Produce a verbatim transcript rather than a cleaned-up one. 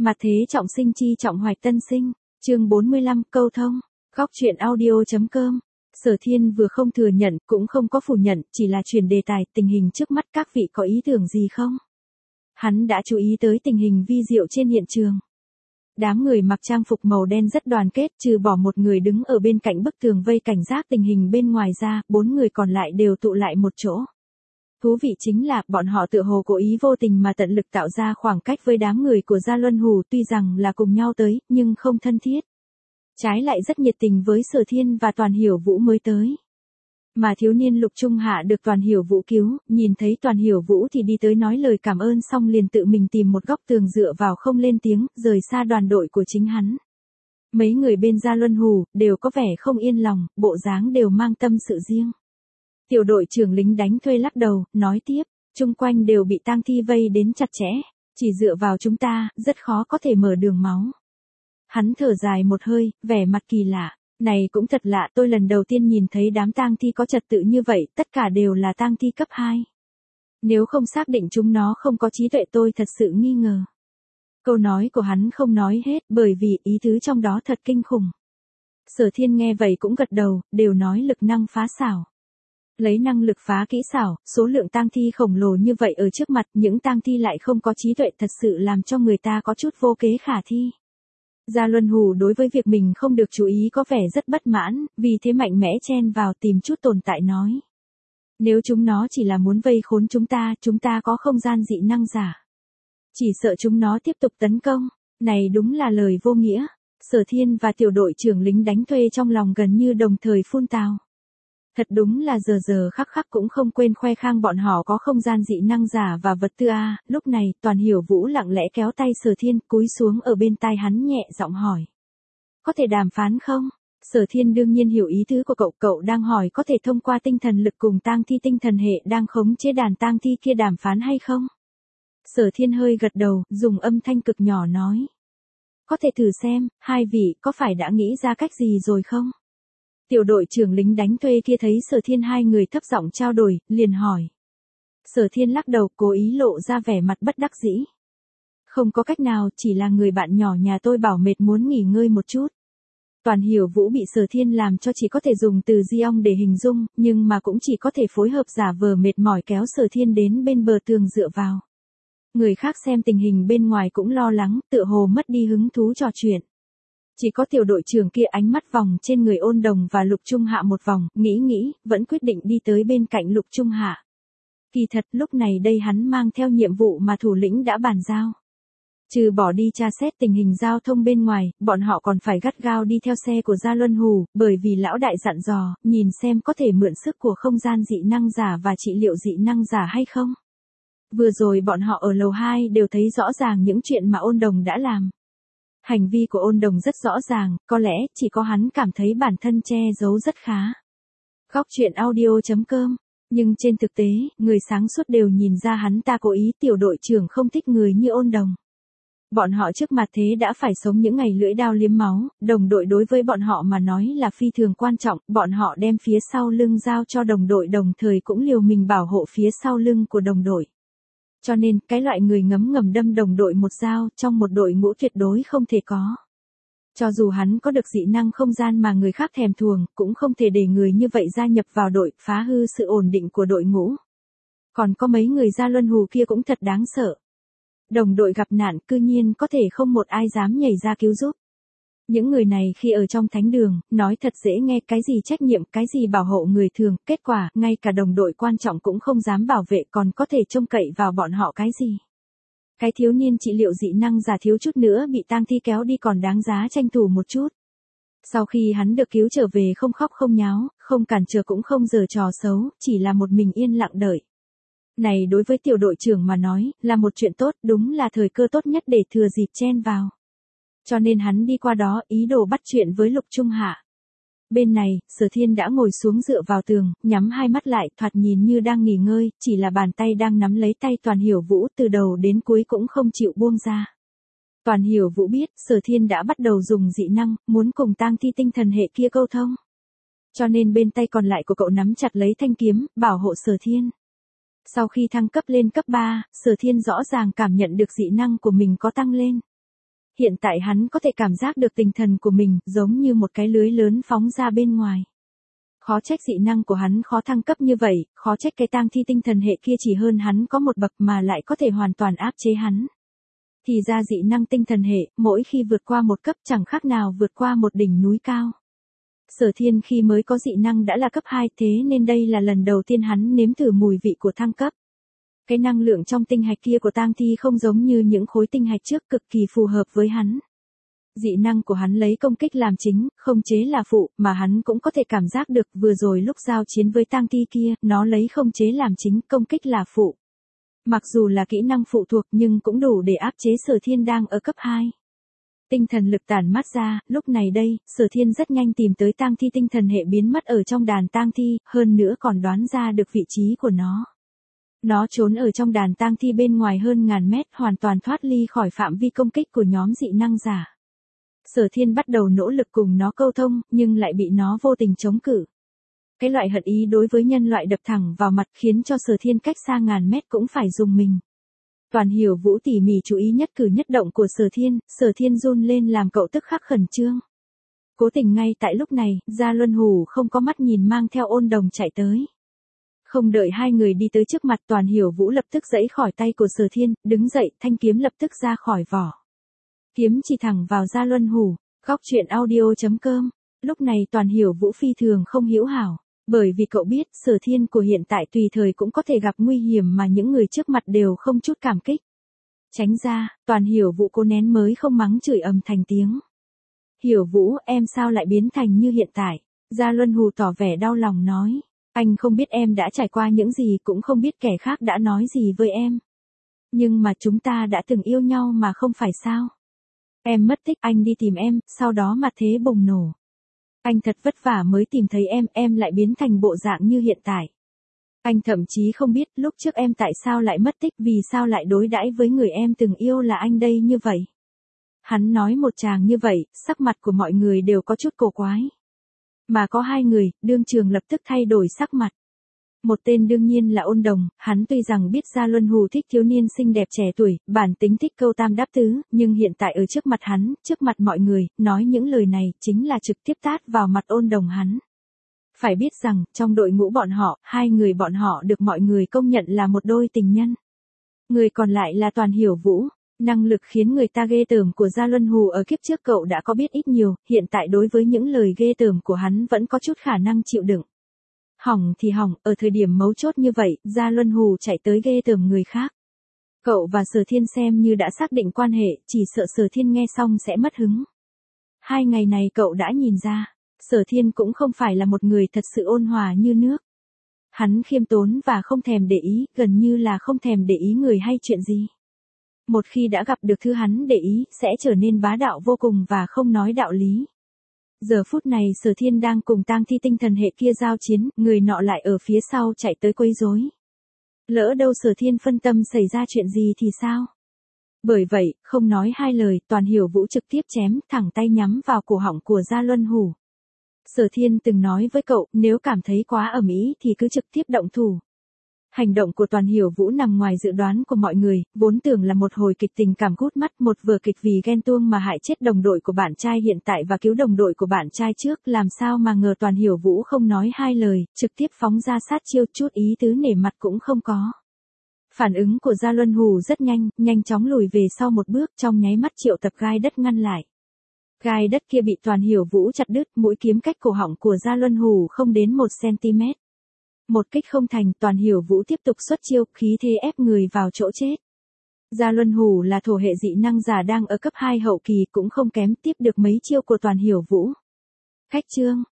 Mặt thế trọng sinh chi trọng hoạch tân sinh, chương bốn mươi lăm, câu thông, góc truyện audio.com. Sở Thiên vừa không thừa nhận, cũng không có phủ nhận, chỉ là chuyển đề tài, tình hình trước mắt các vị có ý tưởng gì không? Hắn đã chú ý tới tình hình vi diệu trên hiện trường. Đám người mặc trang phục màu đen rất đoàn kết, trừ bỏ một người đứng ở bên cạnh bức tường vây cảnh giác tình hình bên ngoài ra, bốn người còn lại đều tụ lại một chỗ. Thú vị chính là, bọn họ tựa hồ cố ý vô tình mà tận lực tạo ra khoảng cách với đám người của Gia Luân Hủ, tuy rằng là cùng nhau tới, nhưng không thân thiết. Trái lại rất nhiệt tình với Sở Thiên và Toàn Hiểu Vũ mới tới. Mà thiếu niên Lục Trung Hạ được Toàn Hiểu Vũ cứu, nhìn thấy Toàn Hiểu Vũ thì đi tới nói lời cảm ơn xong liền tự mình tìm một góc tường dựa vào không lên tiếng, rời xa đoàn đội của chính hắn. Mấy người bên Gia Luân Hủ, đều có vẻ không yên lòng, bộ dáng đều mang tâm sự riêng. Tiểu đội trưởng lính đánh thuê lắc đầu, nói tiếp, chung quanh đều bị tang thi vây đến chặt chẽ, chỉ dựa vào chúng ta, rất khó có thể mở đường máu. Hắn thở dài một hơi, vẻ mặt kỳ lạ, này cũng thật lạ, tôi lần đầu tiên nhìn thấy đám tang thi có trật tự như vậy, tất cả đều là tang thi cấp hai. Nếu không xác định chúng nó không có trí tuệ tôi thật sự nghi ngờ. Câu nói của hắn không nói hết, bởi vì ý tứ trong đó thật kinh khủng. Sở Thiên nghe vậy cũng gật đầu, đều nói lực năng phá xảo. Lấy năng lực phá kỹ xảo, số lượng tang thi khổng lồ như vậy ở trước mặt, những tang thi lại không có trí tuệ thật sự làm cho người ta có chút vô kế khả thi. Gia Luân Hủ đối với việc mình không được chú ý có vẻ rất bất mãn, vì thế mạnh mẽ chen vào tìm chút tồn tại nói. Nếu chúng nó chỉ là muốn vây khốn chúng ta, chúng ta có không gian dị năng giả. Chỉ sợ chúng nó tiếp tục tấn công, này đúng là lời vô nghĩa. Sở Thiên và tiểu đội trưởng lính đánh thuê trong lòng gần như đồng thời phun tào. Thật đúng là giờ giờ khắc khắc cũng không quên khoe khang bọn họ có không gian dị năng giả và vật tư a. Lúc này, Toàn Hiểu Vũ lặng lẽ kéo tay Sở Thiên, cúi xuống ở bên tai hắn nhẹ giọng hỏi. Có thể đàm phán không? Sở Thiên đương nhiên hiểu ý tứ của cậu, cậu đang hỏi có thể thông qua tinh thần lực cùng tang thi tinh thần hệ đang khống chế đàn tang thi kia đàm phán hay không? Sở Thiên hơi gật đầu, dùng âm thanh cực nhỏ nói. Có thể thử xem, hai vị có phải đã nghĩ ra cách gì rồi không? Tiểu đội trưởng lính đánh thuê kia thấy Sở Thiên hai người thấp giọng trao đổi, liền hỏi. Sở Thiên lắc đầu, cố ý lộ ra vẻ mặt bất đắc dĩ. Không có cách nào, chỉ là người bạn nhỏ nhà tôi bảo mệt muốn nghỉ ngơi một chút. Toàn Hiểu Vũ bị Sở Thiên làm cho chỉ có thể dùng từ di ong để hình dung, nhưng mà cũng chỉ có thể phối hợp giả vờ mệt mỏi kéo Sở Thiên đến bên bờ tường dựa vào. Người khác xem tình hình bên ngoài cũng lo lắng, tựa hồ mất đi hứng thú trò chuyện. Chỉ có tiểu đội trưởng kia ánh mắt vòng trên người Ôn Đồng và Lục Trung Hạ một vòng, nghĩ nghĩ, vẫn quyết định đi tới bên cạnh Lục Trung Hạ. Kỳ thật lúc này đây hắn mang theo nhiệm vụ mà thủ lĩnh đã bàn giao. Trừ bỏ đi tra xét tình hình giao thông bên ngoài, bọn họ còn phải gắt gao đi theo xe của Gia Luân Hủ, bởi vì lão đại dặn dò, nhìn xem có thể mượn sức của không gian dị năng giả và trị liệu dị năng giả hay không. Vừa rồi bọn họ ở lầu hai đều thấy rõ ràng những chuyện mà Ôn Đồng đã làm. Hành vi của Ôn Đồng rất rõ ràng, có lẽ chỉ có hắn cảm thấy bản thân che giấu rất khá. Góc truyện audio.com. Nhưng trên thực tế, người sáng suốt đều nhìn ra hắn ta cố ý, tiểu đội trưởng không thích người như Ôn Đồng. Bọn họ trước mặt thế đã phải sống những ngày lưỡi đao liếm máu, đồng đội đối với bọn họ mà nói là phi thường quan trọng, bọn họ đem phía sau lưng giao cho đồng đội đồng thời cũng liều mình bảo hộ phía sau lưng của đồng đội. Cho nên, cái loại người ngấm ngầm đâm đồng đội một dao, trong một đội ngũ tuyệt đối không thể có. Cho dù hắn có được dị năng không gian mà người khác thèm thuồng, cũng không thể để người như vậy gia nhập vào đội, phá hư sự ổn định của đội ngũ. Còn có mấy người Gia Luân Hủ kia cũng thật đáng sợ. Đồng đội gặp nạn, cư nhiên có thể không một ai dám nhảy ra cứu giúp. Những người này khi ở trong thánh đường, nói thật dễ nghe, cái gì trách nhiệm, cái gì bảo hộ người thường, kết quả, ngay cả đồng đội quan trọng cũng không dám bảo vệ, còn có thể trông cậy vào bọn họ cái gì. Cái thiếu niên trị liệu dị năng giả thiếu chút nữa bị tang thi kéo đi còn đáng giá tranh thủ một chút. Sau khi hắn được cứu trở về không khóc không nháo, không cản trở cũng không giở trò xấu, chỉ là một mình yên lặng đợi. Này đối với tiểu đội trưởng mà nói, là một chuyện tốt, đúng là thời cơ tốt nhất để thừa dịp chen vào. Cho nên hắn đi qua đó, ý đồ bắt chuyện với Lục Trung Hạ. Bên này, Sở Thiên đã ngồi xuống dựa vào tường, nhắm hai mắt lại, thoạt nhìn như đang nghỉ ngơi, chỉ là bàn tay đang nắm lấy tay Toàn Hiểu Vũ từ đầu đến cuối cũng không chịu buông ra. Toàn Hiểu Vũ biết, Sở Thiên đã bắt đầu dùng dị năng, muốn cùng tang thi tinh thần hệ kia câu thông. Cho nên bên tay còn lại của cậu nắm chặt lấy thanh kiếm, bảo hộ Sở Thiên. Sau khi thăng cấp lên cấp ba, Sở Thiên rõ ràng cảm nhận được dị năng của mình có tăng lên. Hiện tại hắn có thể cảm giác được tinh thần của mình giống như một cái lưới lớn phóng ra bên ngoài. Khó trách dị năng của hắn khó thăng cấp như vậy, khó trách cái tang thi tinh thần hệ kia chỉ hơn hắn có một bậc mà lại có thể hoàn toàn áp chế hắn. Thì ra dị năng tinh thần hệ, mỗi khi vượt qua một cấp chẳng khác nào vượt qua một đỉnh núi cao. Sở Thiên khi mới có dị năng đã là cấp hai, thế nên đây là lần đầu tiên hắn nếm thử mùi vị của thăng cấp. Cái năng lượng trong tinh hạch kia của tang thi không giống như những khối tinh hạch trước, cực kỳ phù hợp với hắn. Dị năng của hắn lấy công kích làm chính, không chế là phụ, mà hắn cũng có thể cảm giác được vừa rồi lúc giao chiến với tang thi kia, nó lấy không chế làm chính, công kích là phụ. Mặc dù là kỹ năng phụ thuộc nhưng cũng đủ để áp chế Sở Thiên đang ở cấp hai. Tinh thần lực tản mát ra, lúc này đây, Sở Thiên rất nhanh tìm tới tang thi tinh thần hệ biến mất ở trong đàn tang thi, hơn nữa còn đoán ra được vị trí của nó. Nó trốn ở trong đàn tang thi bên ngoài hơn ngàn mét, hoàn toàn thoát ly khỏi phạm vi công kích của nhóm dị năng giả. Sở Thiên bắt đầu nỗ lực cùng nó câu thông, nhưng lại bị nó vô tình chống cự. Cái loại hận ý đối với nhân loại đập thẳng vào mặt khiến cho Sở Thiên cách xa ngàn mét cũng phải dùng mình. Toàn Hiểu Vũ tỉ mỉ chú ý nhất cử nhất động của Sở Thiên, Sở Thiên run lên làm cậu tức khắc khẩn trương. Cố tình ngay tại lúc này, Gia Luân Hủ không có mắt nhìn mang theo Ôn Đồng chạy tới. Không đợi hai người đi tới trước mặt, Toàn Hiểu Vũ lập tức giãy khỏi tay của Sở Thiên, đứng dậy, thanh kiếm lập tức ra khỏi vỏ. Kiếm chỉ thẳng vào Gia Luân Hủ. Góc truyện audio chấm com. Lúc này Toàn Hiểu Vũ phi thường không hữu hảo, bởi vì cậu biết Sở Thiên của hiện tại tùy thời cũng có thể gặp nguy hiểm mà những người trước mặt đều không chút cảm kích. Tránh ra, Toàn Hiểu Vũ cố nén mới không mắng chửi ầm thành tiếng. Hiểu Vũ, em sao lại biến thành như hiện tại? Gia Luân Hủ tỏ vẻ đau lòng nói. Anh không biết em đã trải qua những gì, cũng không biết kẻ khác đã nói gì với em. Nhưng mà chúng ta đã từng yêu nhau mà không phải sao? Em mất tích, anh đi tìm em, sau đó mà thế bùng nổ. Anh thật vất vả mới tìm thấy em, em lại biến thành bộ dạng như hiện tại. Anh thậm chí không biết lúc trước em tại sao lại mất tích, vì sao lại đối đãi với người em từng yêu là anh đây như vậy. Hắn nói một tràng như vậy, sắc mặt của mọi người đều có chút cổ quái. Mà có hai người, đương trường lập tức thay đổi sắc mặt. Một tên đương nhiên là Ôn Đồng, hắn tuy rằng biết Gia Luân Hủ thích thiếu niên xinh đẹp trẻ tuổi, bản tính thích câu tam đáp tứ, nhưng hiện tại ở trước mặt hắn, trước mặt mọi người, nói những lời này, chính là trực tiếp tát vào mặt Ôn Đồng hắn. Phải biết rằng, trong đội ngũ bọn họ, hai người bọn họ được mọi người công nhận là một đôi tình nhân. Người còn lại là Toàn Hiểu Vũ. Năng lực khiến người ta ghê tởm của Gia Luân Hủ ở kiếp trước cậu đã có biết ít nhiều, hiện tại đối với những lời ghê tởm của hắn vẫn có chút khả năng chịu đựng. Hỏng thì hỏng, ở thời điểm mấu chốt như vậy, Gia Luân Hủ chạy tới ghê tởm người khác. Cậu và Sở Thiên xem như đã xác định quan hệ, chỉ sợ Sở Thiên nghe xong sẽ mất hứng. Hai ngày này cậu đã nhìn ra, Sở Thiên cũng không phải là một người thật sự ôn hòa như nước. Hắn khiêm tốn và không thèm để ý, gần như là không thèm để ý người hay chuyện gì. Một khi đã gặp được thứ hắn để ý, sẽ trở nên bá đạo vô cùng và không nói đạo lý. Giờ phút này Sở Thiên đang cùng tang thi tinh thần hệ kia giao chiến, người nọ lại ở phía sau chạy tới quấy rối. Lỡ đâu Sở Thiên phân tâm xảy ra chuyện gì thì sao? Bởi vậy, không nói hai lời, Toàn Hiểu Vũ trực tiếp chém, thẳng tay nhắm vào cổ họng của Gia Luân Hủ. Sở Thiên từng nói với cậu, nếu cảm thấy quá ầm ĩ thì cứ trực tiếp động thủ. Hành động của Toàn Hiểu Vũ nằm ngoài dự đoán của mọi người, vốn tưởng là một hồi kịch tình cảm gút mắt, một vở kịch vì ghen tuông mà hại chết đồng đội của bạn trai hiện tại và cứu đồng đội của bạn trai trước, làm sao mà ngờ Toàn Hiểu Vũ không nói hai lời, trực tiếp phóng ra sát chiêu, chút ý tứ nể mặt cũng không có. Phản ứng của Gia Luân Hủ rất nhanh, nhanh chóng lùi về sau một bước, trong nháy mắt triệu tập gai đất ngăn lại. Gai đất kia bị Toàn Hiểu Vũ chặt đứt, mũi kiếm cách cổ họng của Gia Luân Hủ không đến một xăng-ti-mét. Một kích không thành, Toàn Hiểu Vũ tiếp tục xuất chiêu, khí thế ép người vào chỗ chết. Gia Luân Hủ là thổ hệ dị năng giả đang ở cấp hai hậu kỳ, cũng không kém, tiếp được mấy chiêu của Toàn Hiểu Vũ. Khách trương,